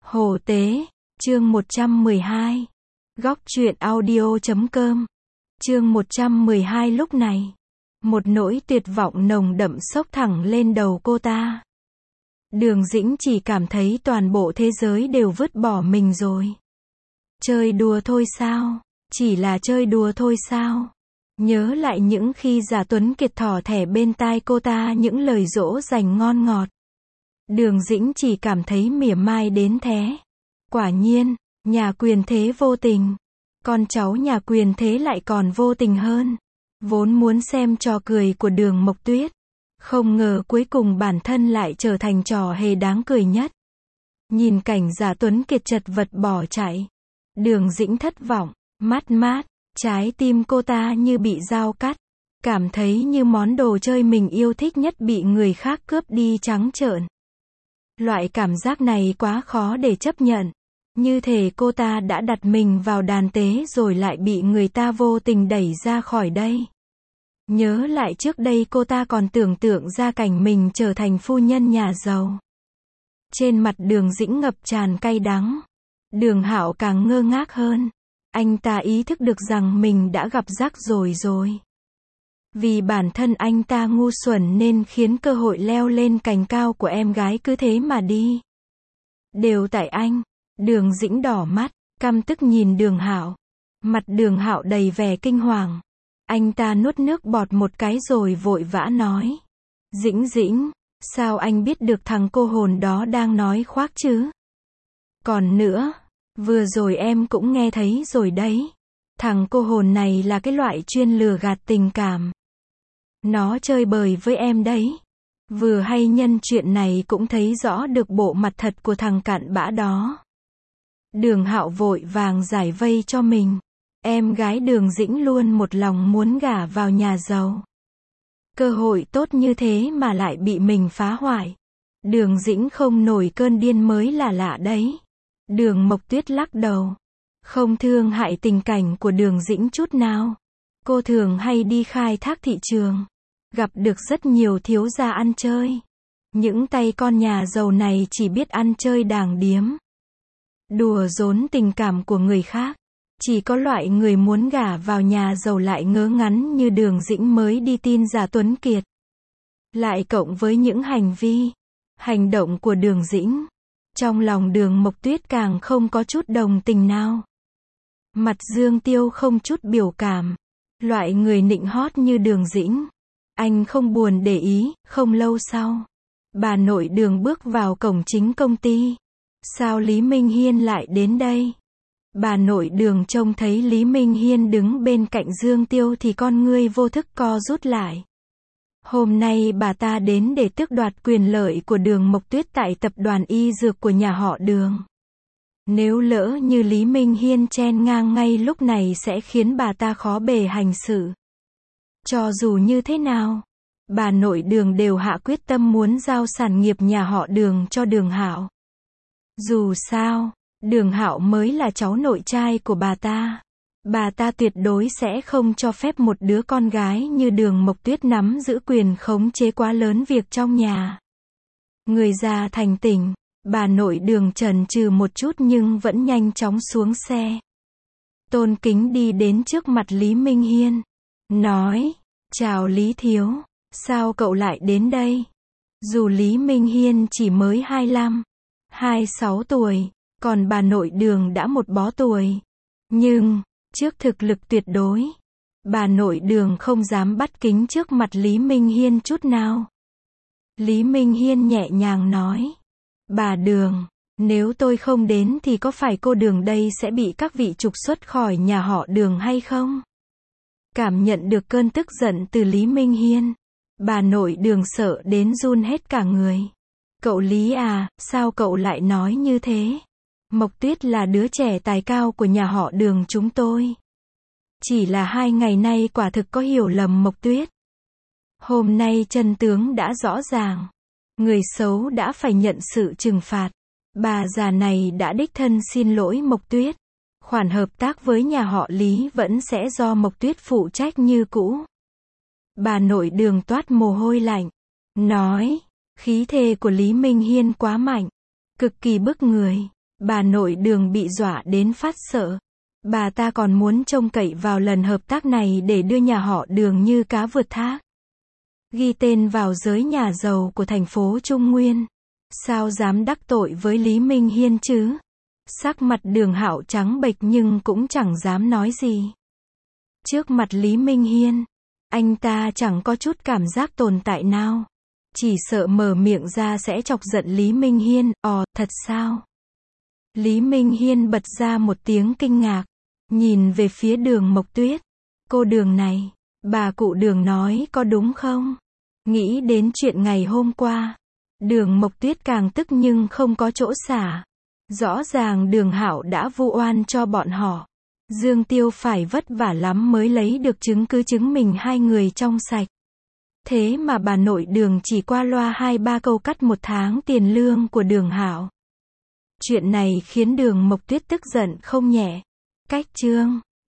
Hồ Tế, chương 112. Góc truyện audio.com. Chương 112. Lúc này, một nỗi tuyệt vọng nồng đậm xốc thẳng lên đầu cô ta. Đường Dĩnh chỉ cảm thấy toàn bộ thế giới đều vứt bỏ mình rồi. Chơi đùa thôi sao? Chỉ là chơi đùa thôi sao? Nhớ lại những khi Giả Tuấn Kiệt thỏ thẻ bên tai cô ta những lời dỗ dành ngon ngọt. Đường Dĩnh chỉ cảm thấy mỉa mai đến thế. Quả nhiên, nhà quyền thế vô tình. Con cháu nhà quyền thế lại còn vô tình hơn. Vốn muốn xem trò cười của Đường Mộc Tuyết. Không ngờ cuối cùng bản thân lại trở thành trò hề đáng cười nhất. Nhìn cảnh Giả Tuấn Kiệt chật vật bỏ chạy. Đường Dĩnh thất vọng, mát mát, trái tim cô ta như bị dao cắt. Cảm thấy như món đồ chơi mình yêu thích nhất bị người khác cướp đi trắng trợn. Loại cảm giác này quá khó để chấp nhận. Như thể cô ta đã đặt mình vào đàn tế rồi lại bị người ta vô tình đẩy ra khỏi đây. Nhớ lại trước đây cô ta còn tưởng tượng ra cảnh mình trở thành phu nhân nhà giàu. Trên mặt Đường Dĩnh ngập tràn cay đắng. Đường Hạo càng ngơ ngác hơn. Anh ta ý thức được rằng mình đã gặp rắc rối rồi. Vì bản thân anh ta ngu xuẩn nên khiến cơ hội leo lên cành cao của em gái cứ thế mà đi. Đều tại anh. Đường Dĩnh đỏ mắt, căm tức nhìn Đường Hạo. Mặt Đường Hạo đầy vẻ kinh hoàng. Anh ta nuốt nước bọt một cái rồi vội vã nói. Dĩnh, sao anh biết được thằng cô hồn đó đang nói khoác chứ? Còn nữa, vừa rồi em cũng nghe thấy rồi đấy. Thằng cô hồn này là cái loại chuyên lừa gạt tình cảm. Nó chơi bời với em đấy. Vừa hay nhân chuyện này cũng thấy rõ được bộ mặt thật của thằng cặn bã đó. Đường Hạo vội vàng giải vây cho mình. Em gái Đường Dĩnh luôn một lòng muốn gả vào nhà giàu. Cơ hội tốt như thế mà lại bị mình phá hoại. Đường Dĩnh không nổi cơn điên mới là lạ đấy. Đường Mộc Tuyết lắc đầu. Không thương hại tình cảnh của Đường Dĩnh chút nào. Cô thường hay đi khai thác thị trường. Gặp được rất nhiều thiếu gia ăn chơi. Những tay con nhà giàu này chỉ biết ăn chơi đàng điếm. Đùa giỡn tình cảm của người khác. Chỉ có loại người muốn gả vào nhà giàu lại ngớ ngắn như Đường Dĩnh mới đi tin Giả Tuấn Kiệt. Lại cộng với những hành động của Đường Dĩnh. Trong lòng Đường Mộc Tuyết càng không có chút đồng tình nào. Mặt Dương Tiêu không chút biểu cảm. Loại người nịnh hót như Đường Dĩnh. Anh không buồn để ý. Không lâu sau, bà nội Đường bước vào cổng chính công ty. Sao Lý Minh Hiên lại đến đây? Bà nội Đường trông thấy Lý Minh Hiên đứng bên cạnh Dương Tiêu thì con ngươi vô thức co rút lại. Hôm nay bà ta đến để tước đoạt quyền lợi của Đường Mộc Tuyết tại tập đoàn y dược của nhà họ Đường. Nếu lỡ như Lý Minh Hiên chen ngang ngay lúc này sẽ khiến bà ta khó bề hành sự. Cho dù như thế nào, bà nội Đường đều hạ quyết tâm muốn giao sản nghiệp nhà họ Đường cho Đường Hạo. Dù sao, Đường Hạo mới là cháu nội trai của bà ta. Bà ta tuyệt đối sẽ không cho phép một đứa con gái như Đường Mộc Tuyết nắm giữ quyền khống chế quá lớn việc trong nhà. Người già thành tỉnh, bà nội Đường chần chừ một chút nhưng vẫn nhanh chóng xuống xe. Tôn kính đi đến trước mặt Lý Minh Hiên. Nói, chào Lý Thiếu, sao cậu lại đến đây? Dù Lý Minh Hiên chỉ mới 26 tuổi, còn bà nội Đường đã một bó tuổi. Nhưng, trước thực lực tuyệt đối, bà nội Đường không dám bắt kính trước mặt Lý Minh Hiên chút nào. Lý Minh Hiên nhẹ nhàng nói. Bà Đường, nếu tôi không đến thì có phải cô Đường đây sẽ bị các vị trục xuất khỏi nhà họ Đường hay không? Cảm nhận được cơn tức giận từ Lý Minh Hiên, bà nội Đường sợ đến run hết cả người. Cậu Lý à, sao cậu lại nói như thế? Mộc Tuyết là đứa trẻ tài cao của nhà họ Đường chúng tôi. Chỉ là 2 ngày nay quả thực có hiểu lầm Mộc Tuyết. Hôm nay chân tướng đã rõ ràng. Người xấu đã phải nhận sự trừng phạt. Bà già này đã đích thân xin lỗi Mộc Tuyết. Khoản hợp tác với nhà họ Lý vẫn sẽ do Mộc Tuyết phụ trách như cũ. Bà nội Đường toát mồ hôi lạnh. Nói, khí thế của Lý Minh Hiên quá mạnh. Cực kỳ bức người. Bà nội Đường bị dọa đến phát sợ. Bà ta còn muốn trông cậy vào lần hợp tác này để đưa nhà họ Đường như cá vượt thác. Ghi tên vào giới nhà giàu của thành phố Trung Nguyên. Sao dám đắc tội với Lý Minh Hiên chứ? Sắc mặt Đường Hạo trắng bệch nhưng cũng chẳng dám nói gì. Trước mặt Lý Minh Hiên, anh ta chẳng có chút cảm giác tồn tại nào. Chỉ sợ mở miệng ra sẽ chọc giận Lý Minh Hiên. Thật sao? Lý Minh Hiên bật ra một tiếng kinh ngạc, nhìn về phía Đường Mộc Tuyết. Cô Đường này, bà cụ Đường nói có đúng không? Nghĩ đến chuyện ngày hôm qua, Đường Mộc Tuyết càng tức nhưng không có chỗ xả. Rõ ràng Đường Hạo đã vu oan cho bọn họ. Dương Tiêu phải vất vả lắm mới lấy được chứng cứ chứng minh hai người trong sạch. Thế mà bà nội Đường chỉ qua loa 2-3 câu cắt 1 tháng tiền lương của Đường Hạo. Chuyện này khiến Đường Mộc Tuyết tức giận không nhẹ. Cách chương